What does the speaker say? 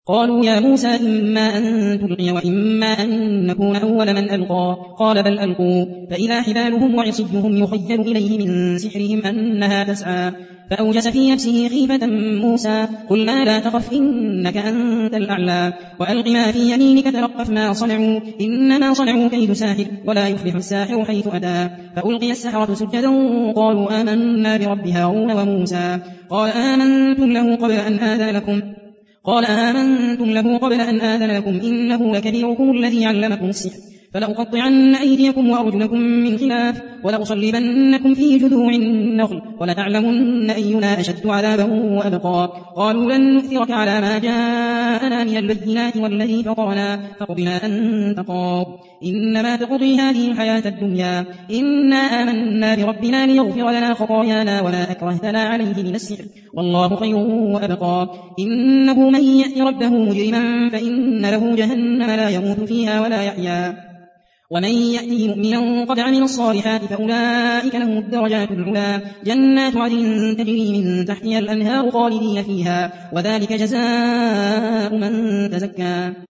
قالوا يا موسى إما أن تلقي وإما أن نكون أول من ألقى قال بل ألقوا فإذا حبالهم وعصيهم يخيل إليه من سحرهم أنها تسعى فأوجس في نفسه خيفة موسى قلنا لا تخف إنك أنت الأعلى وألق ما في يمينك تلقف ما صنعوا إنما صنعوا كيد ساحر ولا يفلح الساحر حيث أتى فألقي السحرة سجدا قالوا آمنا برب هارون وموسى قال آمنتم له قبل أن آذن لكم إنه لكبيركم الذي علمكم السحر فلأقطعن أيديكم وأرجلكم من خلاف ولأصلبنكم في جذوع النخل ولتعلمن أينا أشد عذابا وأبقى قالوا لن نؤثرك على ما جاءنا من البينات والذي فطرنا فقضنا أنت قاض إنما تقضي هذه الحياة الدنيا إنا آمنا بربنا ليغفر لنا خطايانا وما أكرهتنا عليه من السحر والله خير وأبقى إنه من يأت ربه مجرما فإن له جهنم لا يموت فيها ولا يحيا ومن يأته مؤمنا قد عمل الصالحات فأولئك لهم الدرجات العلى جنات عدن تجري من تحتها الأنهار خالدين فيها وذلك جزاء من تزكى